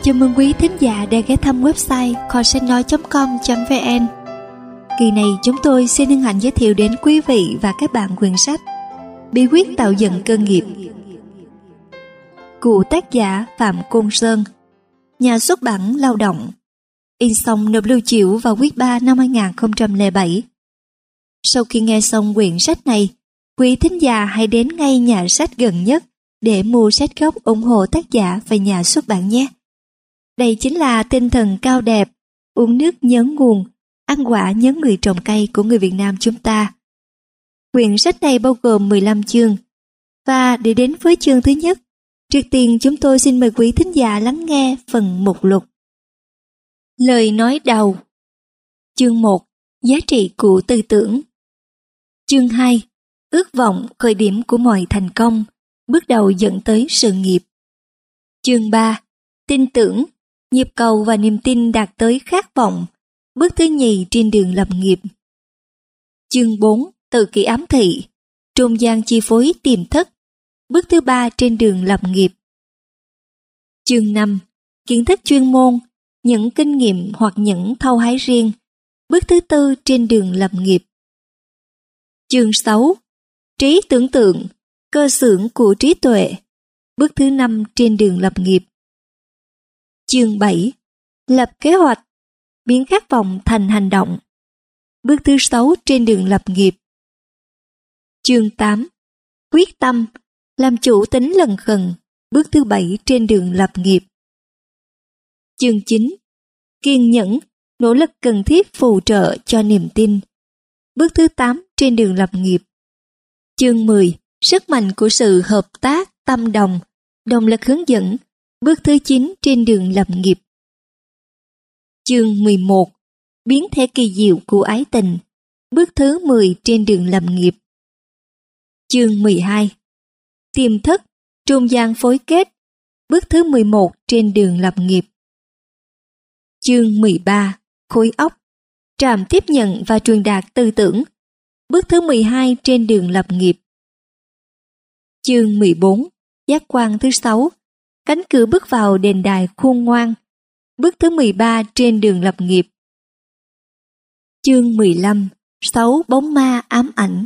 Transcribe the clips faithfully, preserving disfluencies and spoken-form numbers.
Chào mừng quý thính giả đã ghé thăm website kho sách nói chấm com chấm vn. Kỳ này chúng tôi xin hân hạnh giới thiệu đến quý vị và các bạn quyển sách Bí quyết tạo dựng cơ nghiệp của tác giả Phạm Côn Sơn, nhà xuất bản Lao động, in xong nộp lưu chiếu vào quý ba năm hai nghìn không trăm lẻ bảy. Sau khi nghe xong quyển sách này, quý thính giả hãy đến ngay nhà sách gần nhất để mua sách gốc ủng hộ tác giả và nhà xuất bản nhé. Đây chính là tinh thần cao đẹp, uống nước nhớ nguồn, ăn quả nhớ người trồng cây của người Việt Nam chúng ta. Quyển sách này bao gồm mười lăm chương, và để đến với chương thứ nhất, trước tiên chúng tôi xin mời quý thính giả lắng nghe phần mục lục. Lời nói đầu. Chương một. Giá trị của tư tưởng. Chương hai. Ước vọng khởi điểm của mọi thành công, bước đầu dẫn tới sự nghiệp. Chương ba. Tin tưởng, nhịp cầu và niềm tin đạt tới khát vọng, bước thứ nhì trên đường lập nghiệp. Chương bốn. Tự kỷ ám thị, trung gian chi phối tiềm thức, bước thứ ba trên đường lập nghiệp. Chương năm. Kiến thức chuyên môn, những kinh nghiệm hoặc những thâu hái riêng, bước thứ tư trên đường lập nghiệp. Chương sáu. Trí tưởng tượng, cơ xưởng của trí tuệ, bước thứ năm trên đường lập nghiệp. Chương bảy. Lập kế hoạch, biến khát vọng thành hành động, bước thứ sáu trên đường lập nghiệp. Chương tám. Quyết tâm, làm chủ tính lần khần, bước thứ bảy trên đường lập nghiệp. Chương chín. Kiên nhẫn, nỗ lực cần thiết phù trợ cho niềm tin, bước thứ tám trên đường lập nghiệp. Chương mười. Sức mạnh của sự hợp tác tâm đồng, động lực hướng dẫn, bước thứ chín trên đường lập nghiệp. Chương mười một. Biến thể kỳ diệu của ái tình, bước thứ mười trên đường lập nghiệp. Chương mười hai. Tiềm thức, trung gian phối kết, bước thứ mười một trên đường lập nghiệp. Chương mười ba. Khối óc, trạm tiếp nhận và truyền đạt tư tưởng, bước thứ mười hai trên đường lập nghiệp. Chương mười bốn. Giác quan thứ sáu, cánh cửa bước vào đền đài khôn ngoan, bước thứ mười ba trên đường lập nghiệp. Chương mười lăm. Sáu bóng ma ám ảnh.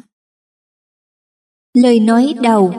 Lời nói đầu.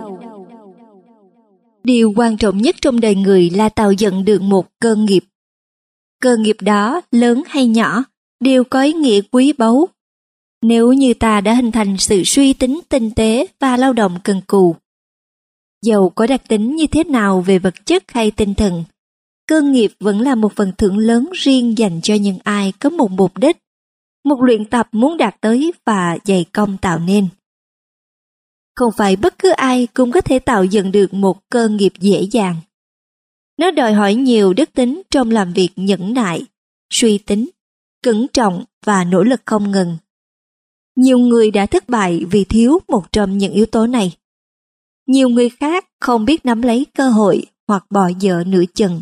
Điều quan trọng nhất trong đời người là tạo dựng được một cơ nghiệp. Cơ nghiệp đó, lớn hay nhỏ, đều có ý nghĩa quý báu. Nếu như ta đã hình thành sự suy tính tinh tế và lao động cần cù, dầu có đặc tính như thế nào về vật chất hay tinh thần, cơ nghiệp vẫn là một phần thưởng lớn riêng dành cho những ai có một mục đích, một luyện tập muốn đạt tới và dày công tạo nên. Không phải bất cứ ai cũng có thể tạo dựng được một cơ nghiệp dễ dàng. Nó đòi hỏi nhiều đức tính trong làm việc nhẫn nại, suy tính, cẩn trọng và nỗ lực không ngừng. Nhiều người đã thất bại vì thiếu một trong những yếu tố này. Nhiều người khác không biết nắm lấy cơ hội hoặc bỏ dở nửa chừng.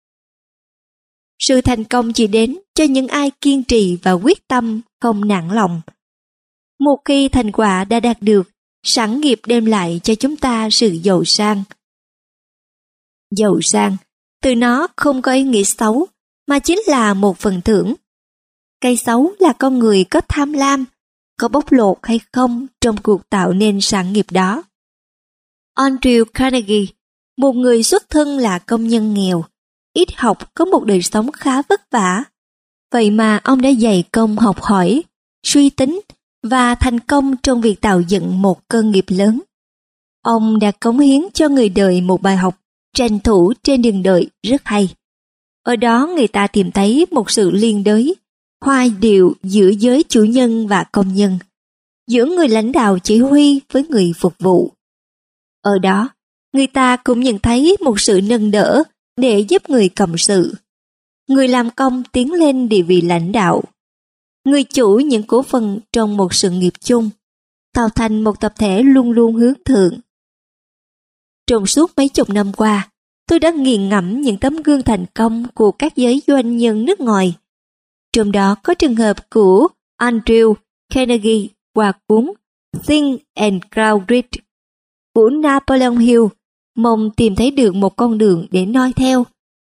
Sự thành công chỉ đến cho những ai kiên trì và quyết tâm, không nản lòng. Một khi thành quả đã đạt được, sản nghiệp đem lại cho chúng ta sự giàu sang. Giàu sang, từ nó không có ý nghĩa xấu, mà chính là một phần thưởng. Cái xấu là con người có tham lam, có bóc lột hay không trong cuộc tạo nên sản nghiệp đó. Andrew Carnegie, một người xuất thân là công nhân nghèo, ít học, có một đời sống khá vất vả. Vậy mà ông đã dày công học hỏi, suy tính và thành công trong việc tạo dựng một cơ nghiệp lớn. Ông đã cống hiến cho người đời một bài học tranh thủ trên đường đời rất hay. Ở đó người ta tìm thấy một sự liên đới, hòa điệu giữa giới chủ nhân và công nhân, giữa người lãnh đạo chỉ huy với người phục vụ. Ở đó, người ta cũng nhận thấy một sự nâng đỡ để giúp người cộng sự, người làm công tiến lên địa vị lãnh đạo, người chủ những cổ phần trong một sự nghiệp chung, tạo thành một tập thể luôn luôn hướng thượng. Trong suốt mấy chục năm qua, tôi đã nghiền ngẫm những tấm gương thành công của các giới doanh nhân nước ngoài. Trong đó có trường hợp của Andrew Carnegie qua cuốn Think and Grow Rich, của Napoleon Hill, mong tìm thấy được một con đường để noi theo.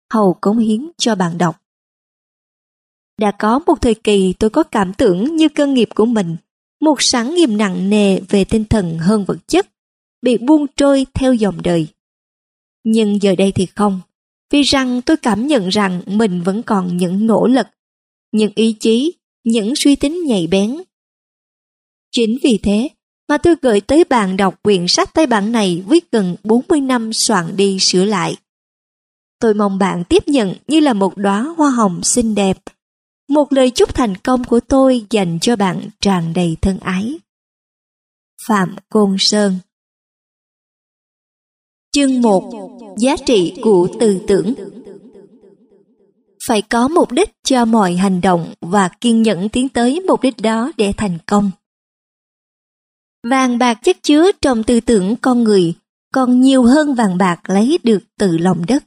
hầu cống hiến cho bạn đọc. Đã có một thời kỳ tôi có cảm tưởng như cơ nghiệp của mình, một sản nghiệp nặng nề về tinh thần hơn vật chất, bị buông trôi theo dòng đời. Nhưng giờ đây thì không, vì rằng tôi cảm nhận rằng mình vẫn còn những nỗ lực, những ý chí, những suy tính nhạy bén. Chính vì thế mà tôi gửi tới bạn đọc quyển sách Tây bản này viết gần bốn mươi năm soạn đi sửa lại. Tôi mong bạn tiếp nhận như là một đóa hoa hồng xinh đẹp, một lời chúc thành công của tôi dành cho bạn tràn đầy thân ái. Phạm Côn Sơn. Chương một. Giá trị của tư tưởng. Phải có mục đích cho mọi hành động và kiên nhẫn tiến tới mục đích đó để thành công. Vàng bạc chất chứa trong tư tưởng con người còn nhiều hơn vàng bạc lấy được từ lòng đất.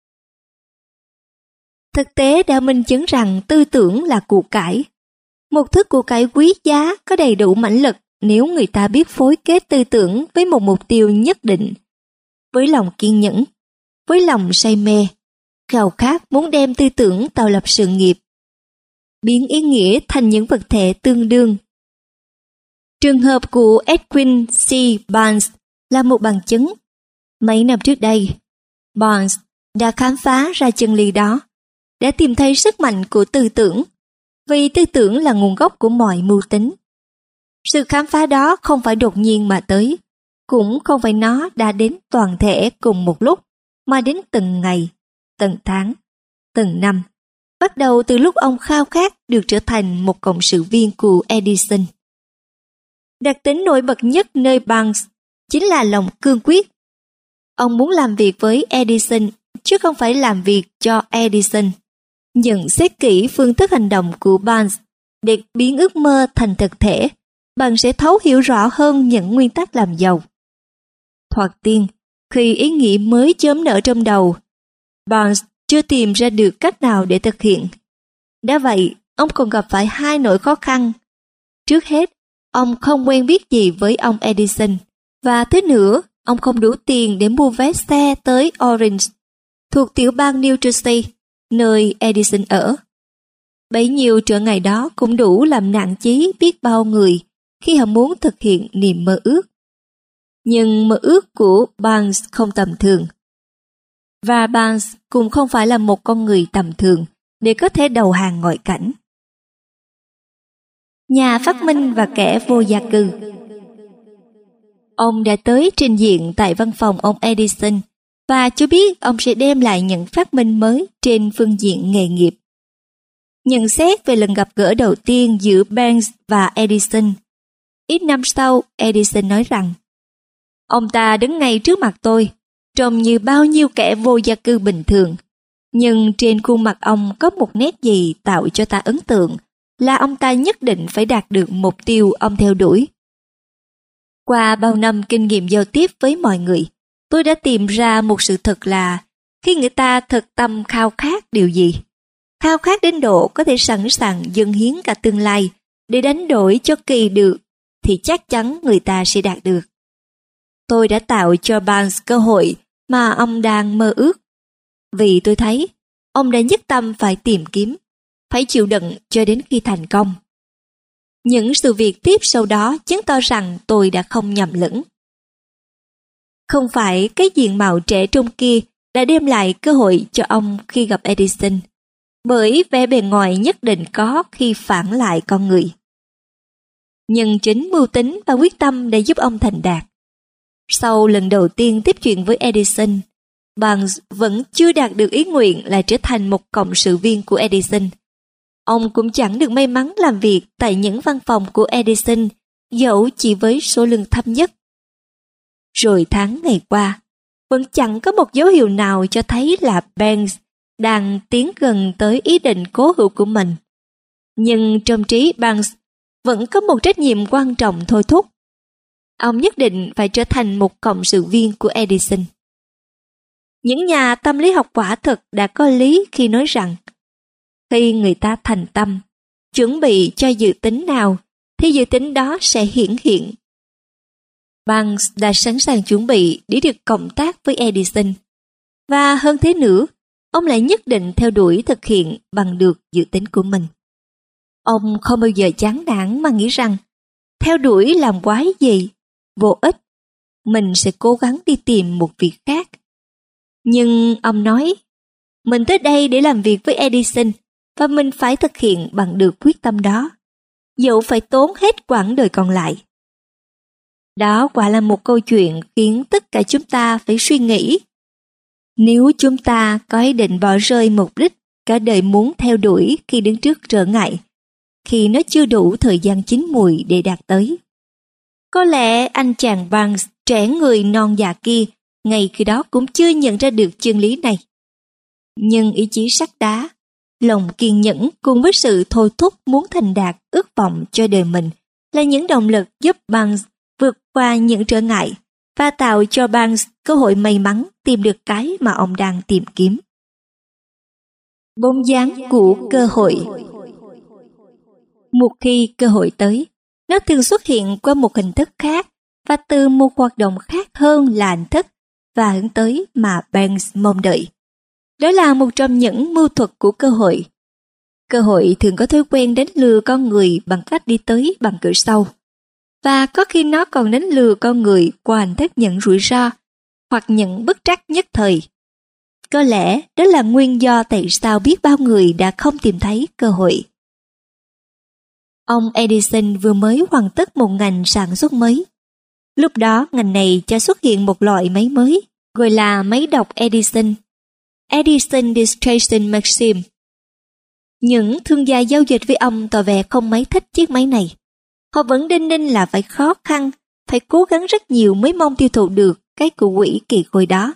Thực tế đã minh chứng rằng tư tưởng là của cải. Một thứ của cải quý giá có đầy đủ mãnh lực nếu người ta biết phối kết tư tưởng với một mục tiêu nhất định, với lòng kiên nhẫn, với lòng say mê, khao khát muốn đem tư tưởng tạo lập sự nghiệp, biến ý nghĩa thành những vật thể tương đương. Trường hợp của Edwin C. Barnes là một bằng chứng. Mấy năm trước đây, Barnes đã khám phá ra chân lý đó, đã tìm thấy sức mạnh của tư tưởng, vì tư tưởng là nguồn gốc của mọi mưu tính. Sự khám phá đó không phải đột nhiên mà tới, cũng không phải nó đã đến toàn thể cùng một lúc, mà đến từng ngày, từng tháng, từng năm, bắt đầu từ lúc ông khao khát được trở thành một cộng sự viên của Edison. Đặc tính nổi bật nhất nơi Barnes chính là lòng cương quyết. Ông muốn làm việc với Edison, chứ không phải làm việc cho Edison. Nhận xét kỹ phương thức hành động của Barnes để biến ước mơ thành thực thể, bạn sẽ thấu hiểu rõ hơn những nguyên tắc làm giàu. Thoạt tiên, khi ý nghĩ mới chớm nở trong đầu, Barnes chưa tìm ra được cách nào để thực hiện. Đã vậy, ông còn gặp phải hai nỗi khó khăn. Trước hết, ông không quen biết gì với ông Edison, và thứ nữa, ông không đủ tiền để mua vé xe tới Orange, thuộc tiểu bang New Jersey, nơi Edison ở. Bấy nhiêu trở ngày đó cũng đủ làm nản chí biết bao người khi họ muốn thực hiện niềm mơ ước. Nhưng mơ ước của Barnes không tầm thường. Và Barnes cũng không phải là một con người tầm thường để có thể đầu hàng ngoại cảnh. Nhà phát minh và kẻ vô gia cư. Ông đã tới trình diện tại văn phòng ông Edison và cho biết ông sẽ đem lại những phát minh mới trên phương diện nghề nghiệp. Nhận xét về lần gặp gỡ đầu tiên giữa Barnes và Edison, ít năm sau Edison nói rằng: ông ta đứng ngay trước mặt tôi, trông như bao nhiêu kẻ vô gia cư bình thường, nhưng trên khuôn mặt ông có một nét gì tạo cho ta ấn tượng là ông ta nhất định phải đạt được mục tiêu ông theo đuổi. Qua bao năm kinh nghiệm giao tiếp với mọi người, tôi đã tìm ra một sự thật là khi người ta thật tâm khao khát điều gì, khao khát đến độ có thể sẵn sàng dâng hiến cả tương lai để đánh đổi cho kỳ được, thì chắc chắn người ta sẽ đạt được. Tôi đã tạo cho Barnes cơ hội mà ông đang mơ ước, vì tôi thấy ông đã nhất tâm phải tìm kiếm, phải chịu đựng cho đến khi thành công. Những sự việc tiếp sau đó chứng tỏ rằng tôi đã không nhầm lẫn. Không phải cái diện mạo trẻ trung kia đã đem lại cơ hội cho ông khi gặp Edison, bởi vẻ bề ngoài nhất định có khi phản lại con người. Nhưng chính mưu tính và quyết tâm đã giúp ông thành đạt. Sau lần đầu tiên tiếp chuyện với Edison, Barnes vẫn chưa đạt được ý nguyện là trở thành một cộng sự viên của Edison. Ông cũng chẳng được may mắn làm việc tại những văn phòng của Edison, dẫu chỉ với số lương thấp nhất. Rồi tháng ngày qua, vẫn chẳng có một dấu hiệu nào cho thấy là Barnes đang tiến gần tới ý định cố hữu của mình. Nhưng trong trí Barnes vẫn có một trách nhiệm quan trọng thôi thúc. Ông nhất định phải trở thành một cộng sự viên của Edison. Những nhà tâm lý học quả thực đã có lý khi nói rằng khi người ta thành tâm, chuẩn bị cho dự tính nào, thì dự tính đó sẽ hiển hiện. Barnes đã sẵn sàng chuẩn bị để được cộng tác với Edison. Và hơn thế nữa, ông lại nhất định theo đuổi thực hiện bằng được dự tính của mình. Ông không bao giờ chán nản mà nghĩ rằng theo đuổi làm quái gì, vô ích, mình sẽ cố gắng đi tìm một việc khác. Nhưng ông nói, mình tới đây để làm việc với Edison và mình phải thực hiện bằng được quyết tâm đó, dẫu phải tốn hết quãng đời còn lại. Đó quả là một câu chuyện khiến tất cả chúng ta phải suy nghĩ. Nếu chúng ta có ý định bỏ rơi mục đích cả đời muốn theo đuổi khi đứng trước trở ngại, khi nó chưa đủ thời gian chín mùi để đạt tới. Có lẽ anh chàng Barnes trẻ người non già kia ngay khi đó cũng chưa nhận ra được chân lý này. Nhưng ý chí sắt đá, lòng kiên nhẫn cùng với sự thôi thúc muốn thành đạt ước vọng cho đời mình là những động lực giúp Barnes vượt qua những trở ngại và tạo cho Barnes cơ hội may mắn tìm được cái mà ông đang tìm kiếm. Bóng dáng của cơ hội. Một khi cơ hội tới, nó thường xuất hiện qua một hình thức khác và từ một hoạt động khác hơn là hình thức và hướng tới mà Barnes mong đợi. Đó là một trong những mưu thuật của cơ hội. Cơ hội thường có thói quen đánh lừa con người bằng cách đi tới bằng cửa sau. Và có khi nó còn đánh lừa con người qua hình thức nhận rủi ro hoặc những bất trắc nhất thời. Có lẽ đó là nguyên do tại sao biết bao người đã không tìm thấy cơ hội. Ông Edison vừa mới hoàn tất một ngành sản xuất mới. Lúc đó ngành này cho xuất hiện một loại máy mới, gọi là máy đọc Edison, Edison Distraction Machine. Những thương gia giao dịch với ông tỏ vẻ không mấy thích chiếc máy này. Họ vẫn đinh ninh là phải khó khăn, phải cố gắng rất nhiều mới mong tiêu thụ được cái cụ quỷ kỳ khôi đó.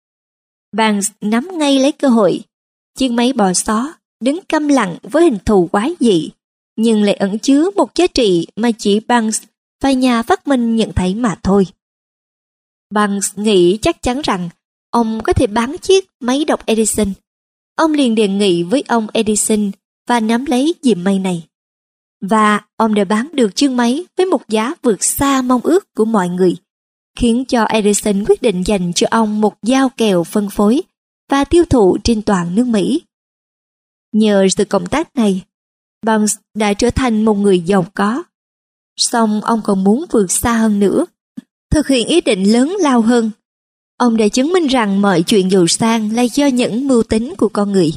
Barnes nắm ngay lấy cơ hội. Chiếc máy bò xó đứng câm lặng với hình thù quái dị, nhưng lại ẩn chứa một giá trị mà chỉ Barnes và nhà phát minh nhận thấy mà thôi. Barnes nghĩ chắc chắn rằng ông có thể bán chiếc máy đọc Edison. Ông liền đề nghị với ông Edison và nắm lấy diệm may này. Và ông đã bán được chiếc máy với một giá vượt xa mong ước của mọi người, khiến cho Edison quyết định dành cho ông một giao kèo phân phối và tiêu thụ trên toàn nước Mỹ. Nhờ sự cộng tác này, Barnes đã trở thành một người giàu có. Song ông còn muốn vượt xa hơn nữa, thực hiện ý định lớn lao hơn. Ông đã chứng minh rằng mọi chuyện giàu sang là do những mưu tính của con người.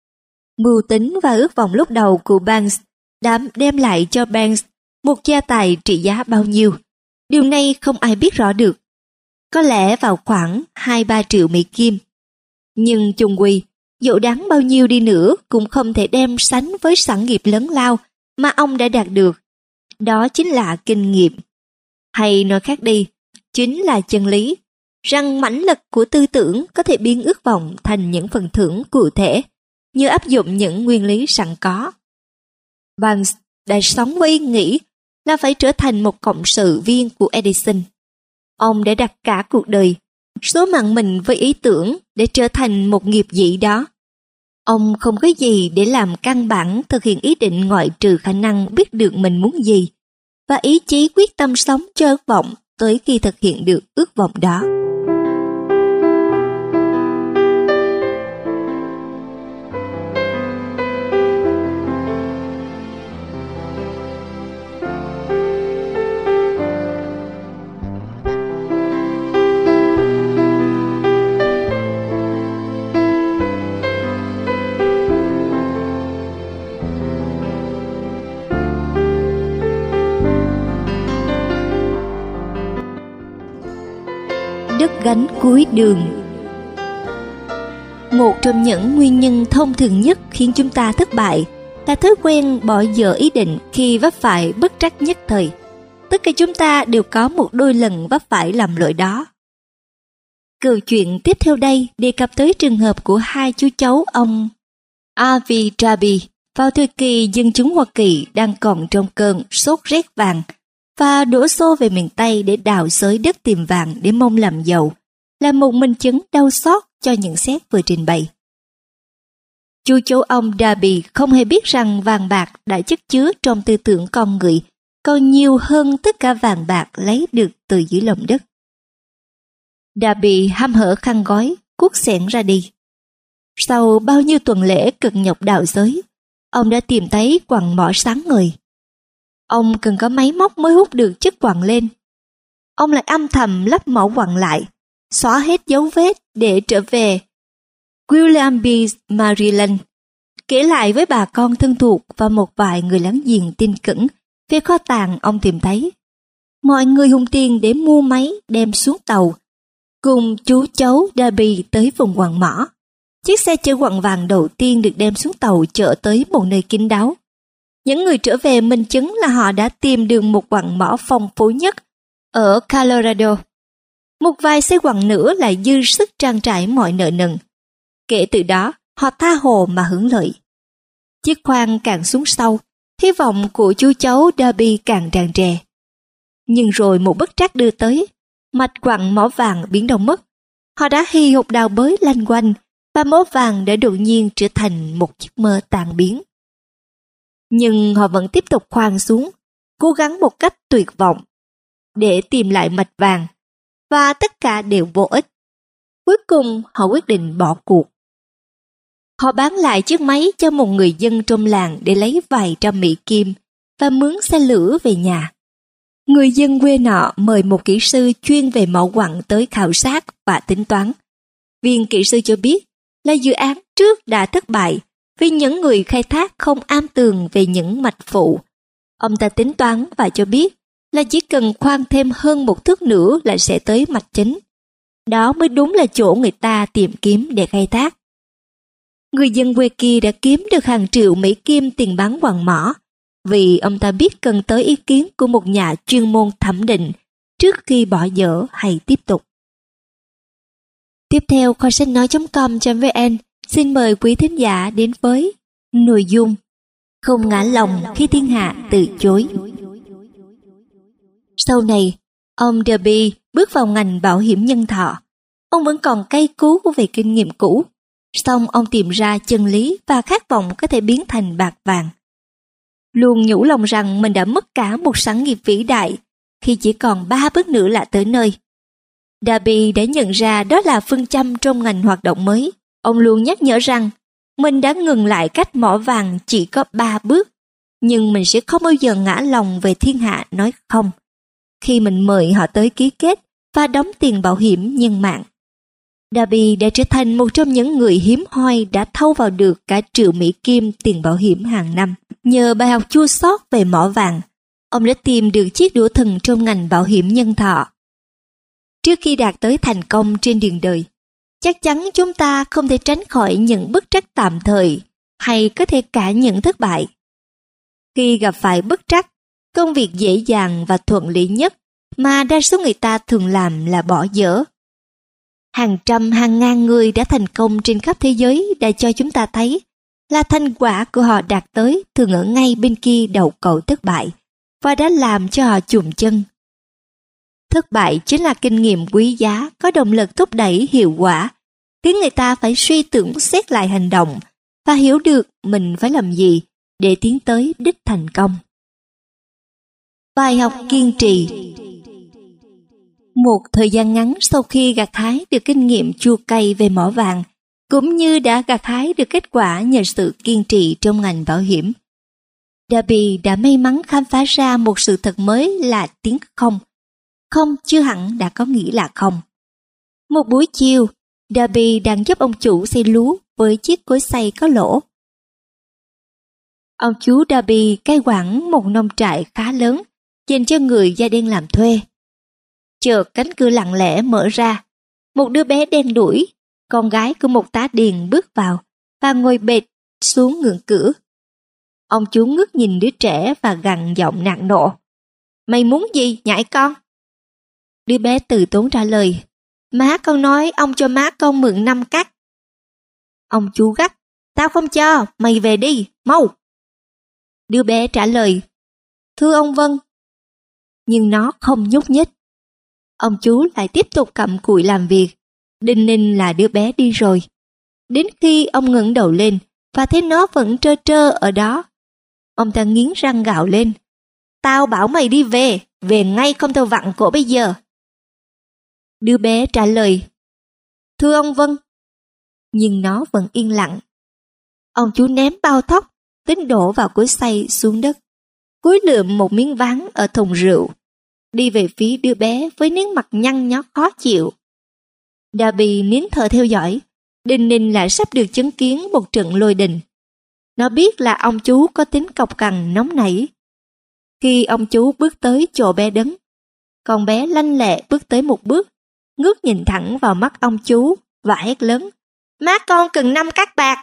Mưu tính và ước vọng lúc đầu của Barnes đã đem lại cho Barnes một gia tài trị giá bao nhiêu. Điều này không ai biết rõ được. Có lẽ vào khoảng hai ba triệu Mỹ Kim. Nhưng chung quy, dẫu đáng bao nhiêu đi nữa cũng không thể đem sánh với sản nghiệp lớn lao mà ông đã đạt được. Đó chính là kinh nghiệm. Hay nói khác đi, chính là chân lý, rằng mãnh lực của tư tưởng có thể biến ước vọng thành những phần thưởng cụ thể, như áp dụng những nguyên lý sẵn có. Barnes đã sống với ý nghĩ là phải trở thành một cộng sự viên của Edison. Ông đã đặt cả cuộc đời, số mặn mình với ý tưởng để trở thành một nghiệp dĩ đó. Ông không có gì để làm căn bản thực hiện ý định ngoại trừ khả năng biết được mình muốn gì và ý chí quyết tâm sống cho ước vọng tới khi thực hiện được ước vọng đó. Đứt gánh cuối đường. Một trong những nguyên nhân thông thường nhất khiến chúng ta thất bại là thói quen bỏ dở ý định khi vấp phải bất trắc nhất thời. Tất cả chúng ta đều có một đôi lần vấp phải làm lỗi đó. Câu chuyện tiếp theo đây đề cập tới trường hợp của hai chú cháu ông a vê Darby vào thời kỳ dân chúng Hoa Kỳ đang còn trong cơn sốt rét vàng và đổ xô về miền Tây để đào xới đất tìm vàng để mong làm giàu, là một minh chứng đau xót cho nhận xét vừa trình bày. Chú cháu ông Darby không hề biết rằng vàng bạc đã chất chứa trong tư tưởng con người còn nhiều hơn tất cả vàng bạc lấy được từ dưới lòng đất. Darby hăm hở khăn gói, cuốc xẻng ra đi. Sau bao nhiêu tuần lễ cực nhọc đào xới, ông đã tìm thấy quặng mỏ sáng ngời. Ông cần có máy móc mới hút được chất quặng lên. Ông lại âm thầm lắp mỏ quặng lại, xóa hết dấu vết để trở về Willoughby, Maryland, kể lại với bà con thân thuộc và một vài người láng giềng tin cẩn về kho tàng ông tìm thấy. Mọi người hùng tiền để mua máy đem xuống tàu, cùng chú cháu Darby tới vùng quặng mỏ. Chiếc xe chở quặng vàng đầu tiên được đem xuống tàu chở tới một nơi kín đáo. Những người trở về minh chứng là họ đã tìm được một quặng mỏ phong phú nhất ở Colorado. Một vài xe quặng nữa lại dư sức trang trải mọi nợ nần. Kể từ đó, họ tha hồ mà hưởng lợi. Chiếc khoang càng xuống sâu, hy vọng của chú cháu Darby càng tràn trề. Nhưng rồi một bất trắc đưa tới, mạch quặng mỏ vàng biến đâu mất. Họ đã hì hục đào bới lanh quanh, và mỏ vàng đã đột nhiên trở thành một giấc mơ tan biến. Nhưng họ vẫn tiếp tục khoan xuống, cố gắng một cách tuyệt vọng để tìm lại mạch vàng, và tất cả đều vô ích. Cuối cùng họ quyết định bỏ cuộc. Họ bán lại chiếc máy cho một người dân trong làng để lấy vài trăm Mỹ kim và mướn xe lửa về nhà. Người dân quê nọ mời một kỹ sư chuyên về mỏ quặng tới khảo sát và tính toán. Viên kỹ sư cho biết là dự án trước đã thất bại vì những người khai thác không am tường về những mạch phụ. Ông ta tính toán và cho biết là chỉ cần khoan thêm hơn một thước nữa là sẽ tới mạch chính. Đó mới đúng là chỗ người ta tìm kiếm để khai thác. Người dân quê kia đã kiếm được hàng triệu Mỹ kim tiền bán quặng mỏ, vì ông ta biết cần tới ý kiến của một nhà chuyên môn thẩm định trước khi bỏ dở hay tiếp tục. Tiếp theo, kho sách nói chấm com chấm vn xin mời quý thính giả đến với nội dung Không ngã lòng khi thiên hạ từ chối. Sau này, ông Darby bước vào ngành bảo hiểm nhân thọ. Ông vẫn còn cay cú về kinh nghiệm cũ, song ông tìm ra chân lý và khát vọng có thể biến thành bạc vàng. Luôn nhủ lòng rằng mình đã mất cả một sản nghiệp vĩ đại khi chỉ còn ba bước nữa là tới nơi. Darby đã nhận ra đó là phương châm trong ngành hoạt động mới. Ông luôn nhắc nhở rằng mình đã ngừng lại cách mỏ vàng chỉ có ba bước, nhưng mình sẽ không bao giờ ngã lòng về thiên hạ nói không khi mình mời họ tới ký kết và đóng tiền bảo hiểm nhân mạng. Darby đã trở thành một trong những người hiếm hoi đã thâu vào được cả triệu Mỹ kim tiền bảo hiểm hàng năm. Nhờ bài học chua xót về mỏ vàng, ông đã tìm được chiếc đũa thần trong ngành bảo hiểm nhân thọ. Trước khi đạt tới thành công trên đường đời, chắc chắn chúng ta không thể tránh khỏi những bất trắc tạm thời hay có thể cả những thất bại. Khi gặp phải bất trắc, công việc dễ dàng và thuận lợi nhất mà đa số người ta thường làm là bỏ dở. Hàng trăm hàng ngàn người đã thành công trên khắp thế giới đã cho chúng ta thấy là thành quả của họ đạt tới thường ở ngay bên kia đầu cầu thất bại và đã làm cho họ chùn chân. Thất bại chính là kinh nghiệm quý giá có động lực thúc đẩy hiệu quả, khiến người ta phải suy tưởng xét lại hành động và hiểu được mình phải làm gì để tiến tới đích thành công. Bài học kiên trì. Một thời gian ngắn sau khi gặt hái được kinh nghiệm chua cay về mỏ vàng, cũng như đã gặt hái được kết quả nhờ sự kiên trì trong ngành bảo hiểm, Darby đã may mắn khám phá ra một sự thật mới là tiếng không. Không chưa hẳn đã có nghĩa là không. Một buổi chiều, Darby đang giúp ông chủ xay lúa với chiếc cối xay có lỗ. Ông chú Darby cai quản một nông trại khá lớn dành cho người da đen làm thuê. Chợt cánh cửa lặng lẽ mở ra, một đứa bé đen đủi, con gái của một tá điền bước vào và ngồi bệt xuống ngưỡng cửa. Ông chú ngước nhìn đứa trẻ và gằn giọng nặng nộ: "Mày muốn gì, nhãi con?" Đứa bé từ tốn trả lời: "Má con nói ông cho má con mượn năm cắt." Ông chú gắt: "Tao không cho, mày về đi, mau." Đứa bé trả lời: "Thưa ông Vân." Nhưng nó không nhúc nhích. Ông chú lại tiếp tục cặm cụi làm việc, đinh ninh là đứa bé đi rồi. Đến khi ông ngẩng đầu lên và thấy nó vẫn trơ trơ ở đó, ông ta nghiến răng gào lên: "Tao bảo mày đi về, về ngay không tao vặn cổ bây giờ." Đứa bé trả lời: "Thưa ông Vân." nhưng nó vẫn yên lặng. Ông chú ném bao tóc, tính đổ vào cối xay xuống đất, cúi lượm một miếng ván ở thùng rượu, đi về phía đứa bé với nét mặt nhăn nhó khó chịu. Darby nín thở theo dõi, đinh ninh lại sắp được chứng kiến một trận lôi đình. Nó biết là ông chú có tính cọc cằn nóng nảy. Khi ông chú bước tới chỗ bé đứng, con bé lanh lẹ bước tới một bước, ngước nhìn thẳng vào mắt ông chú và hét lớn: "Má con cần năm cát bạc!"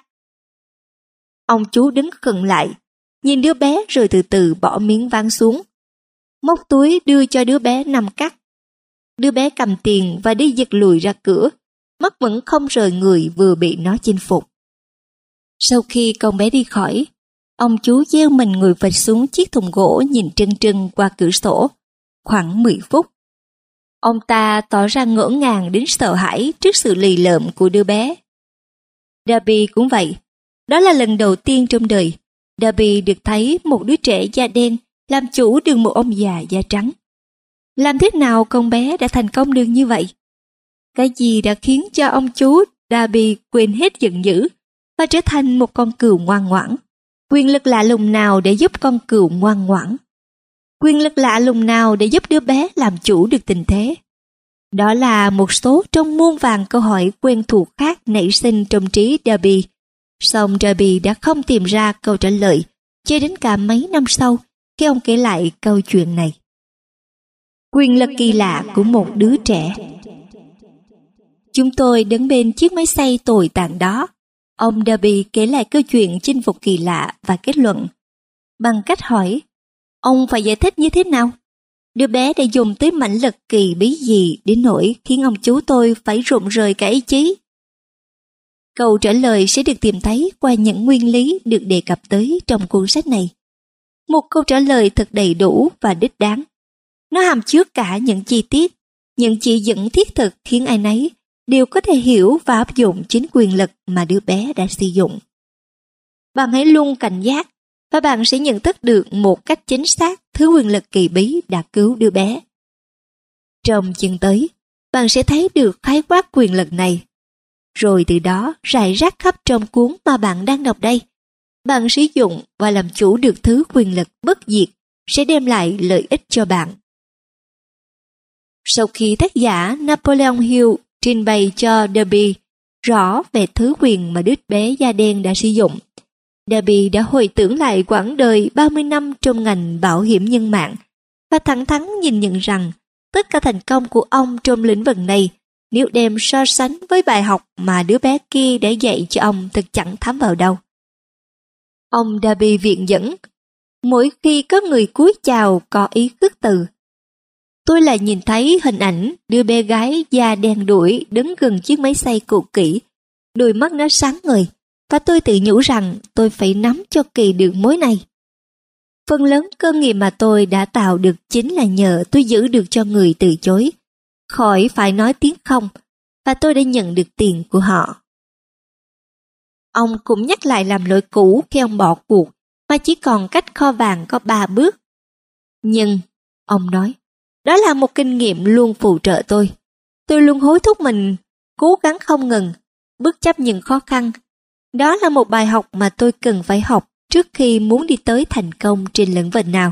Ông chú đứng khựng lại, nhìn đứa bé rồi từ từ bỏ miếng ván xuống, móc túi đưa cho đứa bé năm cát. Đứa bé cầm tiền và đi giật lùi ra cửa, mắt vẫn không rời người vừa bị nó chinh phục. Sau khi con bé đi khỏi, ông chú gieo mình ngồi phịch xuống chiếc thùng gỗ nhìn trân trân qua cửa sổ, khoảng mười phút. Ông ta tỏ ra ngỡ ngàng đến sợ hãi trước sự lì lợm của đứa bé. Darby cũng vậy. Đó là lần đầu tiên trong đời Darby được thấy một đứa trẻ da đen làm chủ được một ông già da trắng. Làm thế nào con bé đã thành công được như vậy? Cái gì đã khiến cho ông chú Darby quên hết giận dữ và trở thành một con cừu ngoan ngoãn? Quyền lực lạ lùng nào để giúp con cừu ngoan ngoãn? Quyền lực lạ lùng nào để giúp đứa bé làm chủ được tình thế? Đó là một số trong muôn vàn câu hỏi quen thuộc khác nảy sinh trong trí Darby. Song Darby đã không tìm ra câu trả lời cho đến cả mấy năm sau khi ông kể lại câu chuyện này. Quyền lực kỳ lạ của một đứa trẻ. Chúng tôi đứng bên chiếc máy xay tồi tàn đó. Ông Darby kể lại câu chuyện chinh phục kỳ lạ và kết luận bằng cách hỏi: ông phải giải thích như thế nào? Đứa bé đã dùng tới mãnh lực kỳ bí gì đến nỗi khiến ông chú tôi phải rụng rời cả ý chí? Câu trả lời sẽ được tìm thấy qua những nguyên lý được đề cập tới trong cuốn sách này. Một câu trả lời thật đầy đủ và đích đáng. Nó hàm chứa cả những chi tiết, những chỉ dẫn thiết thực khiến ai nấy đều có thể hiểu và áp dụng chính quyền lực mà đứa bé đã sử dụng. Bạn hãy luôn cảnh giác và bạn sẽ nhận thức được một cách chính xác thứ quyền lực kỳ bí đã cứu đứa bé. Trong chương tới, bạn sẽ thấy được khái quát quyền lực này. Rồi từ đó rải rác khắp trong cuốn mà bạn đang đọc đây. Bạn sử dụng và làm chủ được thứ quyền lực bất diệt sẽ đem lại lợi ích cho bạn. Sau khi tác giả Napoleon Hill trình bày cho Darby rõ về thứ quyền mà đứa bé da đen đã sử dụng, Darby đã hồi tưởng lại quãng đời ba mươi năm trong ngành bảo hiểm nhân mạng và thẳng thắn nhìn nhận rằng tất cả thành công của ông trong lĩnh vực này nếu đem so sánh với bài học mà đứa bé kia đã dạy cho ông thật chẳng thấm vào đâu. Ông Darby viện dẫn: mỗi khi có người cúi chào có ý khước từ, tôi lại nhìn thấy hình ảnh đứa bé gái da đen đuổi đứng gần chiếc máy xay cũ kỹ, đôi mắt nó sáng ngời, và tôi tự nhủ rằng tôi phải nắm cho kỳ được mối này. Phần lớn cơ nghiệp mà tôi đã tạo được chính là nhờ tôi giữ được cho người từ chối, khỏi phải nói tiếng không, và tôi đã nhận được tiền của họ. Ông cũng nhắc lại làm lỗi cũ khi ông bỏ cuộc, mà chỉ còn cách kho vàng có ba bước. Nhưng, ông nói, đó là một kinh nghiệm luôn phụ trợ tôi. Tôi luôn hối thúc mình, cố gắng không ngừng, bất chấp những khó khăn. Đó là một bài học mà tôi cần phải học trước khi muốn đi tới thành công trên lĩnh vực nào.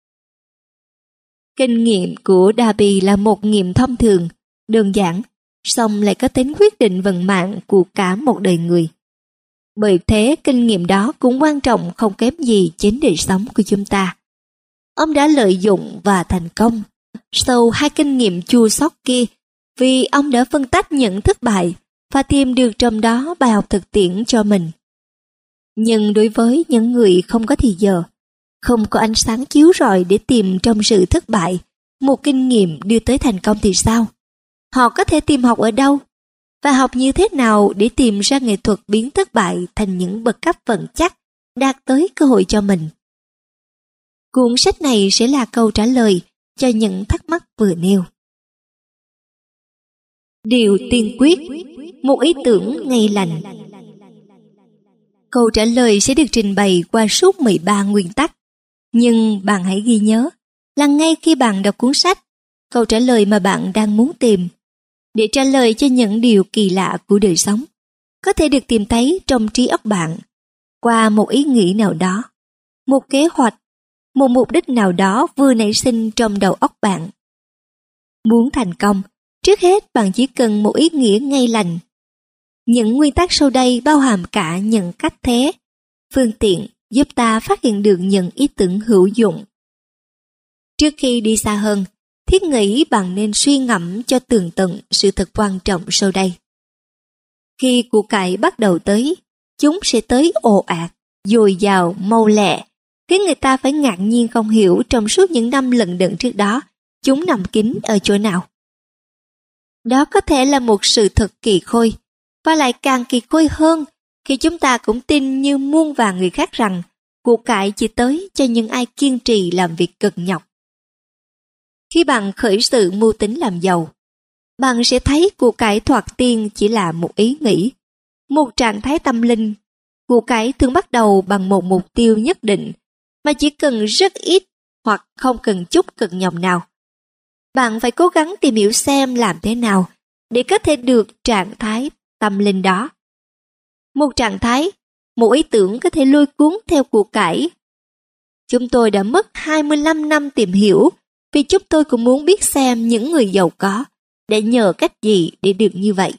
Kinh nghiệm của Darby là một nghiệm thông thường, đơn giản, song lại có tính quyết định vận mạng của cả một đời người. Bởi thế, kinh nghiệm đó cũng quan trọng không kém gì chính đời sống của chúng ta. Ông đã lợi dụng và thành công sau hai kinh nghiệm chua xót kia vì ông đã phân tách những thất bại và tìm được trong đó bài học thực tiễn cho mình. Nhưng đối với những người không có thì giờ, không có ánh sáng chiếu rọi để tìm trong sự thất bại một kinh nghiệm đưa tới thành công thì sao? Họ có thể tìm học ở đâu? Và học như thế nào để tìm ra nghệ thuật biến thất bại thành những bậc cấp vững chắc, đạt tới cơ hội cho mình? Cuốn sách này sẽ là câu trả lời cho những thắc mắc vừa nêu. Điều tiên quyết, một ý tưởng ngay lành. Câu trả lời sẽ được trình bày qua suốt mười ba nguyên tắc. Nhưng bạn hãy ghi nhớ là ngay khi bạn đọc cuốn sách, câu trả lời mà bạn đang muốn tìm để trả lời cho những điều kỳ lạ của đời sống, có thể được tìm thấy trong trí óc bạn qua một ý nghĩ nào đó, một kế hoạch, một mục đích nào đó vừa nảy sinh trong đầu óc bạn. Muốn thành công, trước hết bạn chỉ cần một ý nghĩa ngay lành. Những nguyên tắc sau đây bao hàm cả những cách thế, phương tiện giúp ta phát hiện được những ý tưởng hữu dụng. Trước khi đi xa hơn, thiết nghĩ bạn nên suy ngẫm cho tường tận sự thật quan trọng sau đây. Khi của cải bắt đầu tới, chúng sẽ tới ồ ạt, dồi dào, mau lẹ, khiến người ta phải ngạc nhiên không hiểu trong suốt những năm lận đận trước đó, chúng nằm kín ở chỗ nào. Đó có thể là một sự thật kỳ khôi, và lại càng kỳ khôi hơn khi chúng ta cũng tin như muôn vàn người khác rằng của cải chỉ tới cho những ai kiên trì làm việc cực nhọc. Khi bạn khởi sự mưu tính làm giàu, bạn sẽ thấy của cải thoạt tiên chỉ là một ý nghĩ, một trạng thái tâm linh. Của cải thường bắt đầu bằng một mục tiêu nhất định mà chỉ cần rất ít hoặc không cần chút cực nhọc nào. Bạn phải cố gắng tìm hiểu xem làm thế nào để có thể được trạng thái tâm linh đó. Một trạng thái, một ý tưởng có thể lôi cuốn theo của cải. Chúng tôi đã mất hai mươi lăm năm tìm hiểu vì chúng tôi cũng muốn biết xem những người giàu có để nhờ cách gì để được như vậy.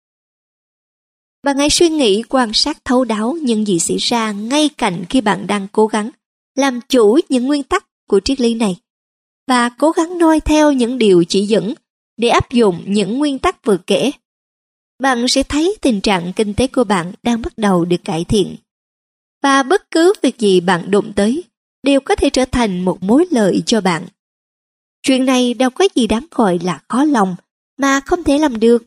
Bạn hãy suy nghĩ quan sát thấu đáo những gì xảy ra ngay cạnh khi bạn đang cố gắng làm chủ những nguyên tắc của triết lý này và cố gắng noi theo những điều chỉ dẫn để áp dụng những nguyên tắc vừa kể. Bạn sẽ thấy tình trạng kinh tế của bạn đang bắt đầu được cải thiện. Và bất cứ việc gì bạn đụng tới đều có thể trở thành một mối lợi cho bạn. Chuyện này đâu có gì đáng gọi là khó lòng mà không thể làm được.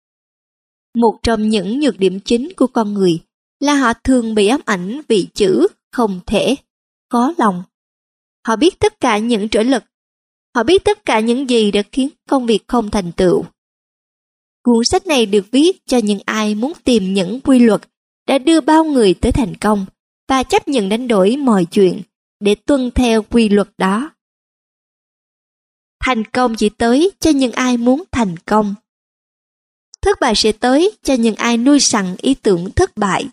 Một trong những nhược điểm chính của con người là họ thường bị ám ảnh vì chữ không thể, khó lòng. Họ biết tất cả những trở lực, họ biết tất cả những gì đã khiến công việc không thành tựu. Cuốn sách này được viết cho những ai muốn tìm những quy luật đã đưa bao người tới thành công và chấp nhận đánh đổi mọi chuyện để tuân theo quy luật đó. Thành công chỉ tới cho những ai muốn thành công. Thất bại sẽ tới cho những ai nuôi sẵn ý tưởng thất bại.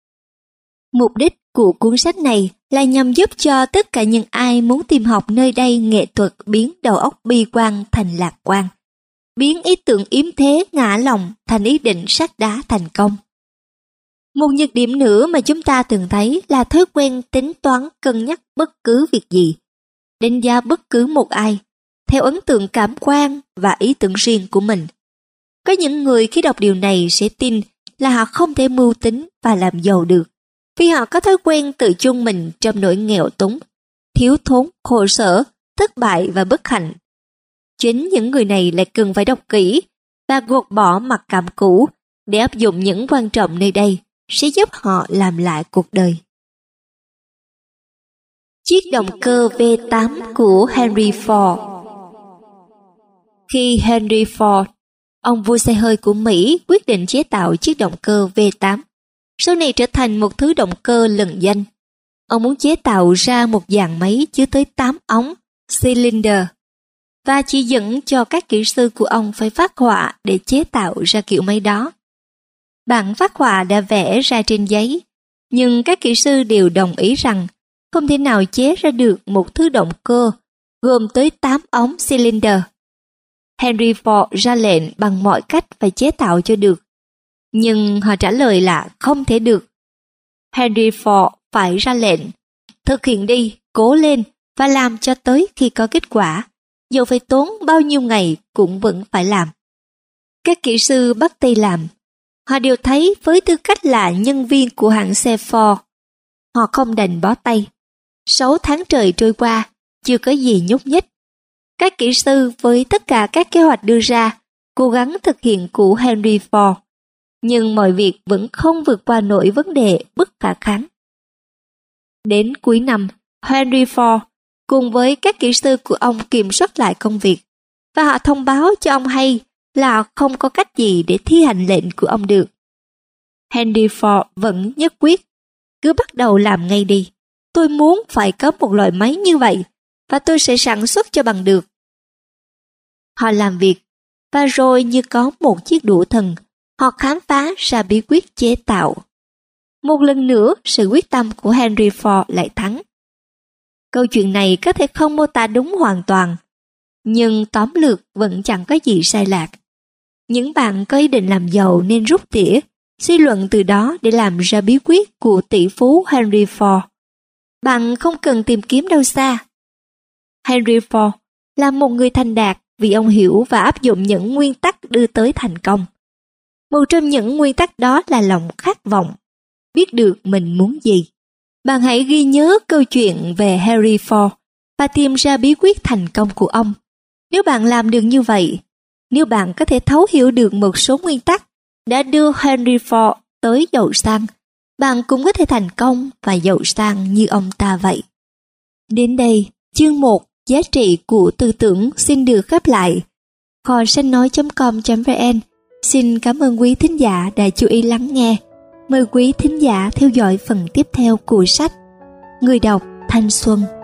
Mục đích của cuốn sách này là nhằm giúp cho tất cả những ai muốn tìm học nơi đây nghệ thuật biến đầu óc bi quan thành lạc quan, biến ý tưởng yếm thế ngã lòng thành ý định sắt đá thành công. Một nhược điểm nữa mà chúng ta thường thấy là thói quen tính toán cân nhắc bất cứ việc gì, đánh giá bất cứ một ai, theo ấn tượng cảm quan và ý tưởng riêng của mình. Có những người khi đọc điều này sẽ tin là họ không thể mưu tính và làm giàu được, vì họ có thói quen tự chôn mình trong nỗi nghèo túng, thiếu thốn, khổ sở, thất bại và bất hạnh. Chính những người này lại cần phải đọc kỹ và gột bỏ mặc cảm cũ để áp dụng những quan trọng nơi đây sẽ giúp họ làm lại cuộc đời. Chiếc động cơ V tám của Henry Ford. Khi Henry Ford, ông vua xe hơi của Mỹ, quyết định chế tạo chiếc động cơ V tám, sau này trở thành một thứ động cơ lừng danh. Ông muốn chế tạo ra một dàn máy chứa tới tám ống cylinder và chỉ dẫn cho các kỹ sư của ông phải phác họa để chế tạo ra kiểu máy đó. Bản phác họa đã vẽ ra trên giấy, nhưng các kỹ sư đều đồng ý rằng không thể nào chế ra được một thứ động cơ gồm tới tám ống cylinder. Henry Ford ra lệnh bằng mọi cách phải chế tạo cho được, nhưng họ trả lời là không thể được. Henry Ford phải ra lệnh, thực hiện đi, cố lên và làm cho tới khi có kết quả, dù phải tốn bao nhiêu ngày cũng vẫn phải làm. Các kỹ sư bắt tay làm. Họ đều thấy với tư cách là nhân viên của hãng xe Ford, họ không đành bó tay. Sáu tháng trời trôi qua, chưa có gì nhúc nhích. Các kỹ sư với tất cả các kế hoạch đưa ra, cố gắng thực hiện của Henry Ford, nhưng mọi việc vẫn không vượt qua nổi vấn đề bất khả kháng. Đến cuối năm, Henry Ford cùng với các kỹ sư của ông kiểm soát lại công việc, và họ thông báo cho ông hay là không có cách gì để thi hành lệnh của ông được. Henry Ford vẫn nhất quyết, cứ bắt đầu làm ngay đi. Tôi muốn phải có một loại máy như vậy, và tôi sẽ sản xuất cho bằng được. Họ làm việc, và rồi như có một chiếc đũa thần, họ khám phá ra bí quyết chế tạo. Một lần nữa, sự quyết tâm của Henry Ford lại thắng. Câu chuyện này có thể không mô tả đúng hoàn toàn, nhưng tóm lược vẫn chẳng có gì sai lạc. Những bạn có ý định làm giàu nên rút tỉa, suy luận từ đó để làm ra bí quyết của tỷ phú Henry Ford. Bạn không cần tìm kiếm đâu xa. Henry Ford là một người thành đạt vì ông hiểu và áp dụng những nguyên tắc đưa tới thành công. Một trong những nguyên tắc đó là lòng khát vọng, biết được mình muốn gì. Bạn hãy ghi nhớ câu chuyện về Henry Ford và tìm ra bí quyết thành công của ông. Nếu bạn làm được như vậy, nếu bạn có thể thấu hiểu được một số nguyên tắc đã đưa Henry Ford tới giàu sang, bạn cũng có thể thành công và giàu sang như ông ta vậy. Đến đây, chương một, giá trị của tư tưởng xin được khép lại. Kho sách nói chấm com chấm vn xin cảm ơn quý thính giả đã chú ý lắng nghe. Mời quý thính giả theo dõi phần tiếp theo của sách. Người đọc Thanh Xuân.